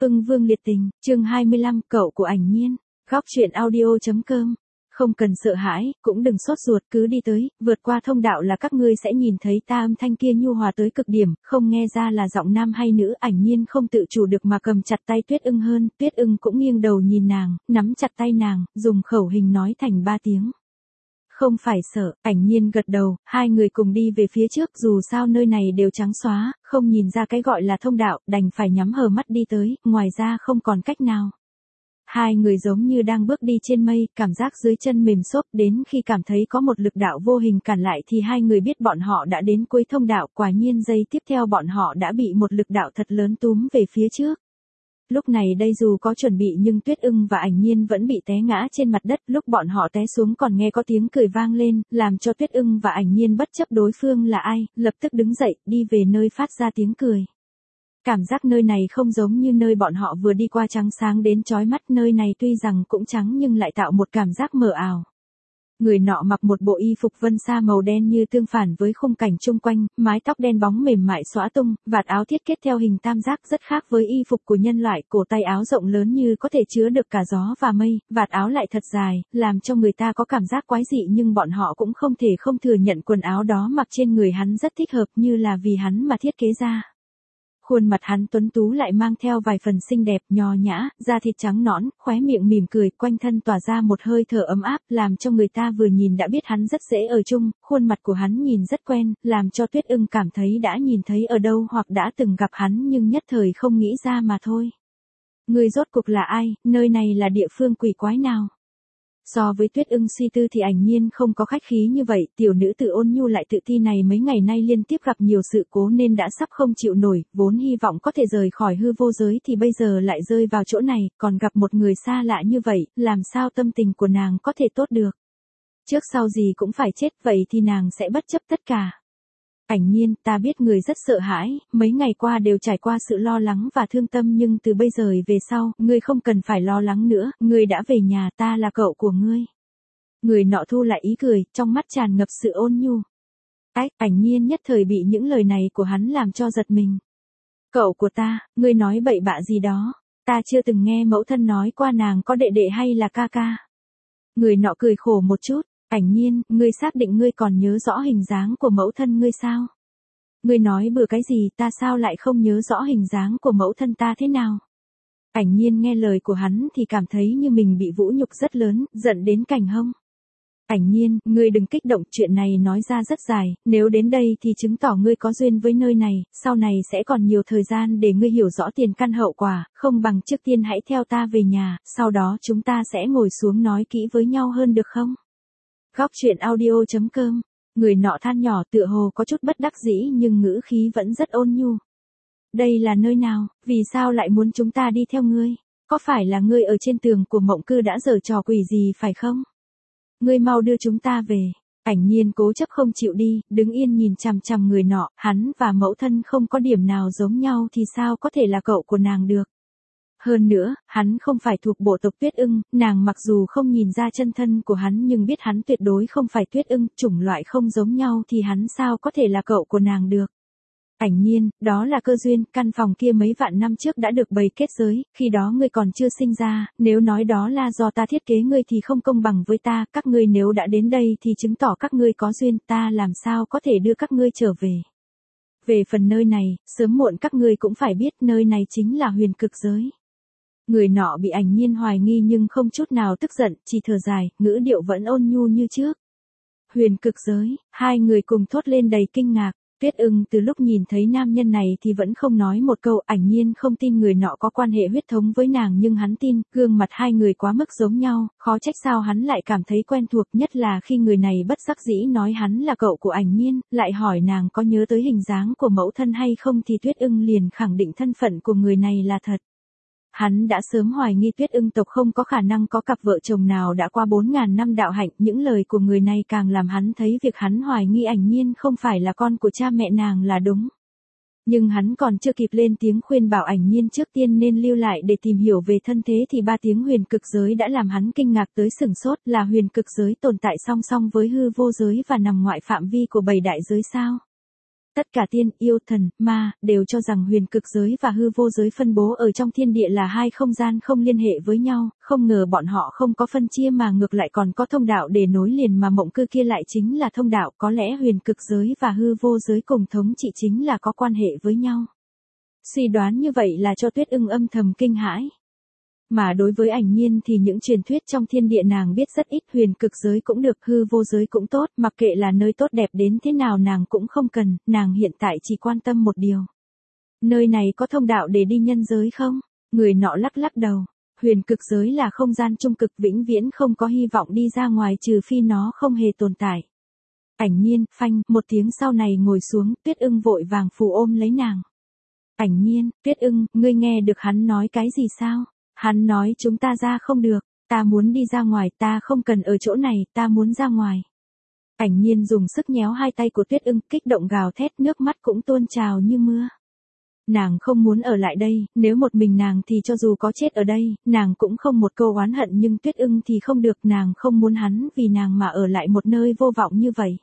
Ưng Vương liệt tình, chương 25, cậu của Ảnh Nhiên. Góc truyện audio.com. Không cần sợ hãi, cũng đừng sốt ruột, cứ đi tới, vượt qua thông đạo là các ngươi sẽ nhìn thấy ta. Âm thanh kia nhu hòa tới cực điểm, không nghe ra là giọng nam hay nữ. Ảnh Nhiên không tự chủ được mà cầm chặt tay Tuyết Ưng hơn, Tuyết Ưng cũng nghiêng đầu nhìn nàng, nắm chặt tay nàng, dùng khẩu hình nói thành 3 tiếng. Không phải sợ, Ảnh Nhiên gật đầu, hai người cùng đi về phía trước, dù sao nơi này đều trắng xóa, không nhìn ra cái gọi là thông đạo, đành phải nhắm hờ mắt đi tới, ngoài ra không còn cách nào. Hai người giống như đang bước đi trên mây, cảm giác dưới chân mềm xốp, đến khi cảm thấy có một lực đạo vô hình cản lại thì hai người biết bọn họ đã đến cuối thông đạo, quả nhiên giây tiếp theo bọn họ đã bị một lực đạo thật lớn túm về phía trước. Lúc này đây dù có chuẩn bị nhưng Tuyết Ưng và Ảnh Nhiên vẫn bị té ngã trên mặt đất, lúc bọn họ té xuống còn nghe có tiếng cười vang lên, làm cho Tuyết Ưng và Ảnh Nhiên bất chấp đối phương là ai, lập tức đứng dậy, đi về nơi phát ra tiếng cười. Cảm giác nơi này không giống như nơi bọn họ vừa đi qua, trắng sáng đến chói mắt, nơi này tuy rằng cũng trắng nhưng lại tạo một cảm giác mờ ảo. Người nọ mặc một bộ y phục vân sa màu đen như tương phản với khung cảnh chung quanh, mái tóc đen bóng mềm mại xõa tung, vạt áo thiết kết theo hình tam giác rất khác với y phục của nhân loại, cổ tay áo rộng lớn như có thể chứa được cả gió và mây, vạt áo lại thật dài, làm cho người ta có cảm giác quái dị, nhưng bọn họ cũng không thể không thừa nhận quần áo đó mặc trên người hắn rất thích hợp, như là vì hắn mà thiết kế ra. Khuôn mặt hắn tuấn tú lại mang theo vài phần xinh đẹp, nho nhã, da thịt trắng nõn, khóe miệng mỉm cười, quanh thân tỏa ra một hơi thở ấm áp, làm cho người ta vừa nhìn đã biết hắn rất dễ ở chung, khuôn mặt của hắn nhìn rất quen, làm cho Tuyết Ưng cảm thấy đã nhìn thấy ở đâu hoặc đã từng gặp hắn nhưng nhất thời không nghĩ ra mà thôi. Người rốt cuộc là ai, nơi này là địa phương quỷ quái nào? So với Tuyết Ưng suy tư thì Ảnh Nhiên không có khách khí như vậy, tiểu nữ tử ôn nhu lại tự ti này mấy ngày nay liên tiếp gặp nhiều sự cố nên đã sắp không chịu nổi, vốn hy vọng có thể rời khỏi hư vô giới thì bây giờ lại rơi vào chỗ này, còn gặp một người xa lạ như vậy, làm sao tâm tình của nàng có thể tốt được. Trước sau gì cũng phải chết, vậy thì nàng sẽ bất chấp tất cả. Ảnh Nhiên, ta biết người rất sợ hãi, mấy ngày qua đều trải qua sự lo lắng và thương tâm, nhưng từ bây giờ về sau, ngươi không cần phải lo lắng nữa, ngươi đã về nhà, ta là cậu của ngươi. Người nọ thu lại ý cười, trong mắt tràn ngập sự ôn nhu. Ảnh Nhiên nhất thời bị những lời này của hắn làm cho giật mình. Cậu của ta, ngươi nói bậy bạ gì đó, ta chưa từng nghe mẫu thân nói qua nàng có đệ đệ hay là ca ca. Người nọ cười khổ một chút. Ảnh Nhiên, ngươi xác định ngươi còn nhớ rõ hình dáng của mẫu thân ngươi sao? Ngươi nói bừa cái gì, ta sao lại không nhớ rõ hình dáng của mẫu thân ta thế nào? Ảnh Nhiên nghe lời của hắn thì cảm thấy như mình bị vũ nhục rất lớn, giận đến cành hông. Ảnh Nhiên, ngươi đừng kích động, chuyện này nói ra rất dài, nếu đến đây thì chứng tỏ ngươi có duyên với nơi này, sau này sẽ còn nhiều thời gian để ngươi hiểu rõ tiền căn hậu quả, không bằng trước tiên hãy theo ta về nhà, sau đó chúng ta sẽ ngồi xuống nói kỹ với nhau hơn được không? Góc truyện audio.com. Người nọ than nhỏ tựa hồ có chút bất đắc dĩ nhưng ngữ khí vẫn rất ôn nhu. Đây là nơi nào, vì sao lại muốn chúng ta đi theo ngươi? Có phải là ngươi ở trên tường của mộng cư đã giở trò quỷ gì phải không? Ngươi mau đưa chúng ta về. Ảnh Nhiên cố chấp không chịu đi, đứng yên nhìn chằm chằm người nọ, hắn và mẫu thân không có điểm nào giống nhau thì sao có thể là cậu của nàng được? Hơn nữa, hắn không phải thuộc bộ tộc Tuyết Ưng, nàng mặc dù không nhìn ra chân thân của hắn nhưng biết hắn tuyệt đối không phải Tuyết Ưng, chủng loại không giống nhau thì hắn sao có thể là cậu của nàng được. Ảnh Nhiên, đó là cơ duyên, căn phòng kia mấy vạn năm trước đã được bày kết giới, khi đó ngươi còn chưa sinh ra, nếu nói đó là do ta thiết kế ngươi thì không công bằng với ta, các ngươi nếu đã đến đây thì chứng tỏ các ngươi có duyên, ta làm sao có thể đưa các ngươi trở về. Về phần nơi này, sớm muộn các ngươi cũng phải biết nơi này chính là huyền cực giới. Người nọ bị Ảnh Nhiên hoài nghi nhưng không chút nào tức giận, chỉ thở dài, ngữ điệu vẫn ôn nhu như trước. Huyền cực giới, hai người cùng thốt lên đầy kinh ngạc. Tuyết Ưng từ lúc nhìn thấy nam nhân này thì vẫn không nói một câu. Ảnh Nhiên không tin người nọ có quan hệ huyết thống với nàng nhưng hắn tin, gương mặt hai người quá mức giống nhau, khó trách sao hắn lại cảm thấy quen thuộc, nhất là khi người này bất đắc dĩ nói hắn là cậu của Ảnh Nhiên, lại hỏi nàng có nhớ tới hình dáng của mẫu thân hay không thì Tuyết Ưng liền khẳng định thân phận của người này là thật. Hắn đã sớm hoài nghi Tuyết Ưng tộc không có khả năng có cặp vợ chồng nào đã qua 4.000 năm đạo hạnh, những lời của người này càng làm hắn thấy việc hắn hoài nghi Ảnh Nhiên không phải là con của cha mẹ nàng là đúng. Nhưng hắn còn chưa kịp lên tiếng khuyên bảo Ảnh Nhiên trước tiên nên lưu lại để tìm hiểu về thân thế thì 3 tiếng huyền cực giới đã làm hắn kinh ngạc tới sửng sốt, là huyền cực giới tồn tại song song với hư vô giới và nằm ngoại phạm vi của 7 đại giới sao? Tất cả tiên, yêu, thần, ma, đều cho rằng huyền cực giới và hư vô giới phân bố ở trong thiên địa là hai không gian không liên hệ với nhau, không ngờ bọn họ không có phân chia mà ngược lại còn có thông đạo để nối liền mà mộng cư kia lại chính là thông đạo, có lẽ huyền cực giới và hư vô giới cùng thống trị chính là có quan hệ với nhau. Suy đoán như vậy là cho Tuyết Ưng âm thầm kinh hãi. Mà đối với Ảnh Nhiên thì những truyền thuyết trong thiên địa nàng biết rất ít, huyền cực giới cũng được, hư vô giới cũng tốt, mặc kệ là nơi tốt đẹp đến thế nào nàng cũng không cần, nàng hiện tại chỉ quan tâm một điều. Nơi này có thông đạo để đi nhân giới không? Người nọ lắc lắc đầu. Huyền cực giới là không gian trung cực vĩnh viễn không có hy vọng đi ra ngoài trừ phi nó không hề tồn tại. Ảnh Nhiên, phanh, một tiếng sau này ngồi xuống, Tuyết Ưng vội vàng phù ôm lấy nàng. Ảnh Nhiên, Tuyết Ưng, ngươi nghe được hắn nói cái gì sao? Hắn nói chúng ta ra không được, ta muốn đi ra ngoài, ta không cần ở chỗ này, ta muốn ra ngoài. Ảnh Nhiên dùng sức nhéo hai tay của Tuyết Ưng, kích động gào thét, nước mắt cũng tuôn trào như mưa. Nàng không muốn ở lại đây, nếu một mình nàng thì cho dù có chết ở đây, nàng cũng không một câu oán hận, nhưng Tuyết Ưng thì không được, nàng không muốn hắn vì nàng mà ở lại một nơi vô vọng như vậy.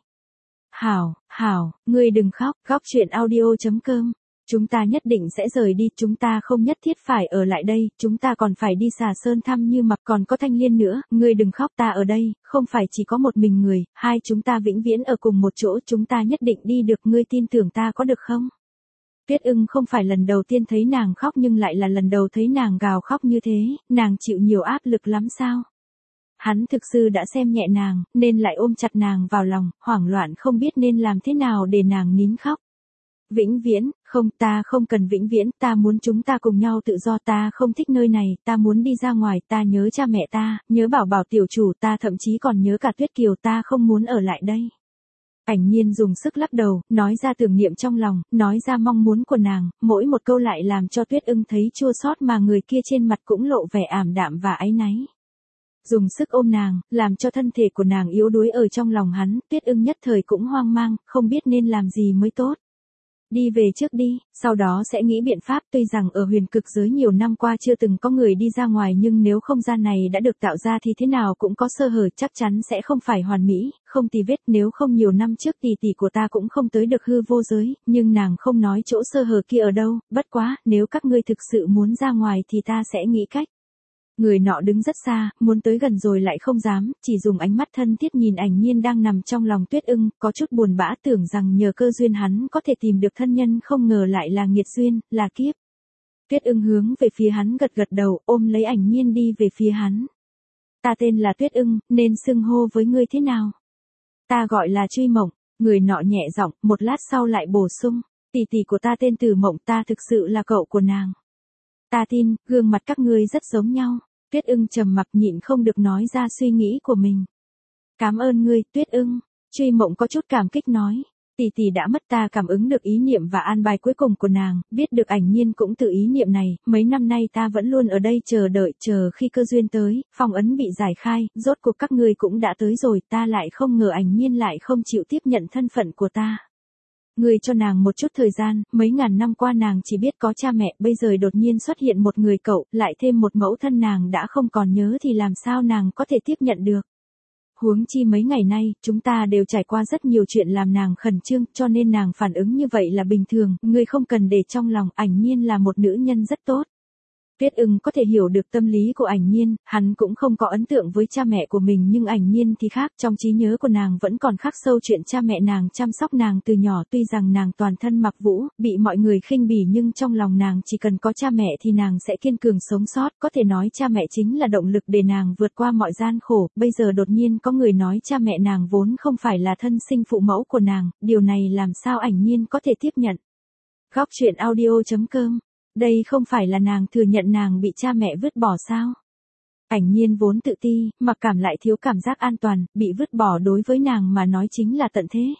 Hảo, ngươi đừng khóc, khóc chuyện audio.com. Chúng ta nhất định sẽ rời đi, chúng ta không nhất thiết phải ở lại đây, chúng ta còn phải đi Xà Sơn thăm Như Mặc, còn có Thanh Liên nữa, ngươi đừng khóc, ta ở đây, không phải chỉ có một mình người, hai chúng ta vĩnh viễn ở cùng một chỗ, chúng ta nhất định đi được, ngươi tin tưởng ta có được không? Tuyết Ưng không phải lần đầu tiên thấy nàng khóc nhưng lại là lần đầu thấy nàng gào khóc như thế, nàng chịu nhiều áp lực lắm sao? Hắn thực sự đã xem nhẹ nàng, nên lại ôm chặt nàng vào lòng, hoảng loạn không biết nên làm thế nào để nàng nín khóc. Vĩnh viễn, không, ta không cần vĩnh viễn, ta muốn chúng ta cùng nhau tự do, ta không thích nơi này, ta muốn đi ra ngoài, ta nhớ cha mẹ ta, nhớ bảo bảo tiểu chủ, ta thậm chí còn nhớ cả Tuyết Kiều, ta không muốn ở lại đây. Ảnh Nhiên dùng sức lắc đầu, nói ra tưởng niệm trong lòng, nói ra mong muốn của nàng, mỗi một câu lại làm cho Tuyết Ưng thấy chua xót mà người kia trên mặt cũng lộ vẻ ảm đạm và áy náy. Dùng sức ôm nàng, làm cho thân thể của nàng yếu đuối ở trong lòng hắn, Tuyết Ưng nhất thời cũng hoang mang, không biết nên làm gì mới tốt. Đi về trước đi, sau đó sẽ nghĩ biện pháp, tuy rằng ở huyền cực giới nhiều năm qua chưa từng có người đi ra ngoài nhưng nếu không gian này đã được tạo ra thì thế nào cũng có sơ hở, chắc chắn sẽ không phải hoàn mỹ, không tì vết, nếu không nhiều năm trước tỷ tỷ của ta cũng không tới được hư vô giới, nhưng nàng không nói chỗ sơ hở kia ở đâu, bất quá, nếu các ngươi thực sự muốn ra ngoài thì ta sẽ nghĩ cách. Người nọ đứng rất xa, muốn tới gần rồi lại không dám, chỉ dùng ánh mắt thân thiết nhìn Ảnh Nhiên đang nằm trong lòng Tuyết Ưng, có chút buồn bã, tưởng rằng nhờ cơ duyên hắn có thể tìm được thân nhân, không ngờ lại là nghiệt duyên, là kiếp. Tuyết Ưng hướng về phía hắn gật gật đầu, ôm lấy Ảnh Nhiên đi về phía hắn. Ta tên là Tuyết Ưng, nên xưng hô với ngươi thế nào? Ta gọi là Truy Mộng, người nọ nhẹ giọng, một lát sau lại bổ sung, tỷ tỷ của ta tên Tử Mộng, ta thực sự là cậu của nàng. Ta tin, gương mặt các ngươi rất giống nhau. Tuyết Ưng trầm mặc nhịn không được nói ra suy nghĩ của mình. Cảm ơn ngươi, Tuyết Ưng. Truy Mộng có chút cảm kích nói. Tỷ tỷ đã mất, ta cảm ứng được ý niệm và an bài cuối cùng của nàng, biết được Ảnh Nhiên cũng tự ý niệm này, mấy năm nay ta vẫn luôn ở đây chờ đợi, chờ khi cơ duyên tới, phong ấn bị giải khai, rốt cuộc các ngươi cũng đã tới rồi, ta lại không ngờ Ảnh Nhiên lại không chịu tiếp nhận thân phận của ta. Người cho nàng một chút thời gian, mấy ngàn năm qua nàng chỉ biết có cha mẹ, bây giờ đột nhiên xuất hiện một người cậu, lại thêm một mẫu thân nàng đã không còn nhớ thì làm sao nàng có thể tiếp nhận được. Huống chi mấy ngày nay, chúng ta đều trải qua rất nhiều chuyện làm nàng khẩn trương, cho nên nàng phản ứng như vậy là bình thường, ngươi không cần để trong lòng, Ảnh Nhiên là một nữ nhân rất tốt. Tuyết Ưng có thể hiểu được tâm lý của Ảnh Nhiên, hắn cũng không có ấn tượng với cha mẹ của mình nhưng Ảnh Nhiên thì khác, trong trí nhớ của nàng vẫn còn khắc sâu chuyện cha mẹ nàng chăm sóc nàng từ nhỏ, tuy rằng nàng toàn thân mặc vũ, bị mọi người khinh bỉ nhưng trong lòng nàng chỉ cần có cha mẹ thì nàng sẽ kiên cường sống sót, có thể nói cha mẹ chính là động lực để nàng vượt qua mọi gian khổ, bây giờ đột nhiên có người nói cha mẹ nàng vốn không phải là thân sinh phụ mẫu của nàng, điều này làm sao Ảnh Nhiên có thể tiếp nhận. Góc chuyện audio.com. Đây không phải là nàng thừa nhận nàng bị cha mẹ vứt bỏ sao? Ảnh Nhiên vốn tự ti, mặc cảm lại thiếu cảm giác an toàn, bị vứt bỏ đối với nàng mà nói chính là tận thế.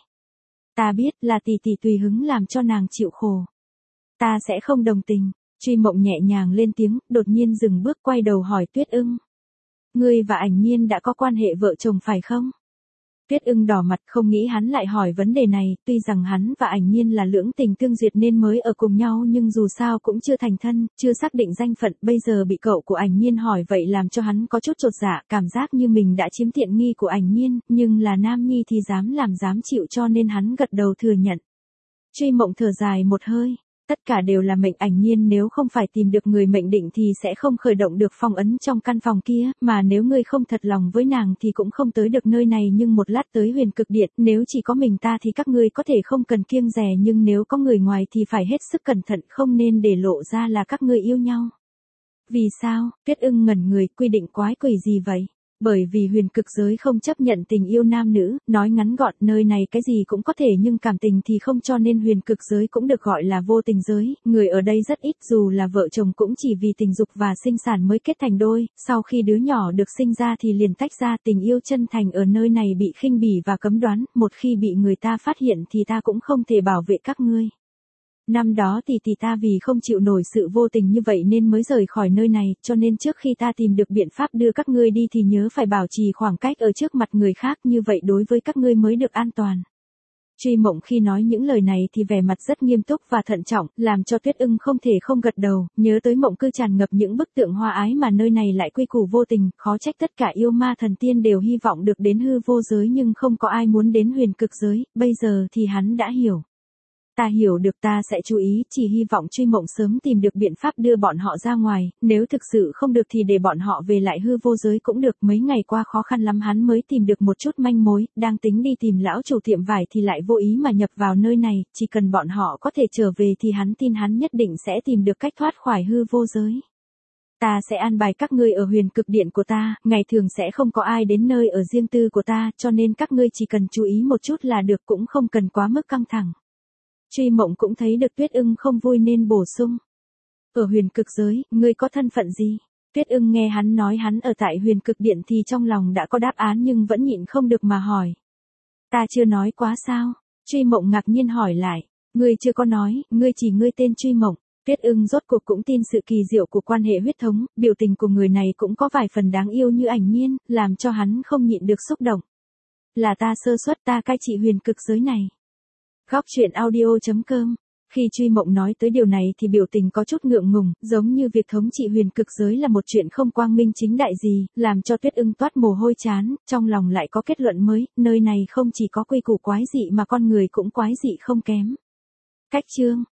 Ta biết là tỷ tỷ tùy hứng làm cho nàng chịu khổ. Ta sẽ không đồng tình. Truy Mộng nhẹ nhàng lên tiếng, đột nhiên dừng bước quay đầu hỏi Tuyết Ưng. Ngươi và Ảnh Nhiên đã có quan hệ vợ chồng phải không? Tuyết Ưng đỏ mặt không nghĩ hắn lại hỏi vấn đề này, tuy rằng hắn và Ảnh Nhiên là lưỡng tình tương duyệt nên mới ở cùng nhau nhưng dù sao cũng chưa thành thân, chưa xác định danh phận, bây giờ bị cậu của Ảnh Nhiên hỏi vậy làm cho hắn có chút chột dạ, cảm giác như mình đã chiếm tiện nghi của Ảnh Nhiên, nhưng là nam nhi thì dám làm dám chịu cho nên hắn gật đầu thừa nhận. Truy Mộng thở dài một hơi. Tất cả đều là mệnh Ảnh Nhiên, nếu không phải tìm được người mệnh định thì sẽ không khởi động được phong ấn trong căn phòng kia, mà nếu ngươi không thật lòng với nàng thì cũng không tới được nơi này, nhưng một lát tới Huyền Cực Điện, nếu chỉ có mình ta thì các ngươi có thể không cần kiêng dè, nhưng nếu có người ngoài thì phải hết sức cẩn thận, không nên để lộ ra là các ngươi yêu nhau. Vì sao? Tuyết Ưng ngẩn người, quy định quái quỷ gì vậy? Bởi vì huyền cực giới không chấp nhận tình yêu nam nữ, nói ngắn gọn nơi này cái gì cũng có thể nhưng cảm tình thì không, cho nên huyền cực giới cũng được gọi là vô tình giới, người ở đây rất ít, dù là vợ chồng cũng chỉ vì tình dục và sinh sản mới kết thành đôi, sau khi đứa nhỏ được sinh ra thì liền tách ra, tình yêu chân thành ở nơi này bị khinh bỉ và cấm đoán, một khi bị người ta phát hiện thì ta cũng không thể bảo vệ các ngươi. Năm đó tỷ ta vì không chịu nổi sự vô tình như vậy nên mới rời khỏi nơi này, cho nên trước khi ta tìm được biện pháp đưa các ngươi đi thì nhớ phải bảo trì khoảng cách ở trước mặt người khác, như vậy đối với các ngươi mới được an toàn. Truy Mộng khi nói những lời này thì vẻ mặt rất nghiêm túc và thận trọng, làm cho Tuyết Ưng không thể không gật đầu, nhớ tới mộng cư tràn ngập những bức tượng hoa ái mà nơi này lại quy củ vô tình, khó trách tất cả yêu ma thần tiên đều hy vọng được đến hư vô giới nhưng không có ai muốn đến huyền cực giới, bây giờ thì hắn đã hiểu. Ta hiểu được, ta sẽ chú ý, chỉ hy vọng Truy Mộng sớm tìm được biện pháp đưa bọn họ ra ngoài, nếu thực sự không được thì để bọn họ về lại hư vô giới cũng được. Mấy ngày qua khó khăn lắm hắn mới tìm được một chút manh mối, đang tính đi tìm lão chủ tiệm vải thì lại vô ý mà nhập vào nơi này, chỉ cần bọn họ có thể trở về thì hắn tin hắn nhất định sẽ tìm được cách thoát khỏi hư vô giới. Ta sẽ an bài các ngươi ở huyền cực điện của ta, ngày thường sẽ không có ai đến nơi ở riêng tư của ta, cho nên các ngươi chỉ cần chú ý một chút là được, cũng không cần quá mức căng thẳng. Truy Mộng cũng thấy được Tuyết Ưng không vui nên bổ sung. Ở huyền cực giới, ngươi có thân phận gì? Tuyết Ưng nghe hắn nói hắn ở tại huyền cực điện thì trong lòng đã có đáp án nhưng vẫn nhịn không được mà hỏi. Ta chưa nói quá sao? Truy Mộng ngạc nhiên hỏi lại. Ngươi chưa có nói, ngươi tên Truy Mộng. Tuyết Ưng rốt cuộc cũng tin sự kỳ diệu của quan hệ huyết thống, biểu tình của người này cũng có vài phần đáng yêu như Ảnh Nhiên, làm cho hắn không nhịn được xúc động. Là ta sơ suất, ta cai trị huyền cực giới này. Góc truyện audio.com. Khi Truy Mộng nói tới điều này thì biểu tình có chút ngượng ngùng, giống như việc thống trị huyền cực giới là một chuyện không quang minh chính đại gì, làm cho Tuyết Ưng toát mồ hôi chán, trong lòng lại có kết luận mới, nơi này không chỉ có quy củ quái dị mà con người cũng quái dị không kém. Cách chương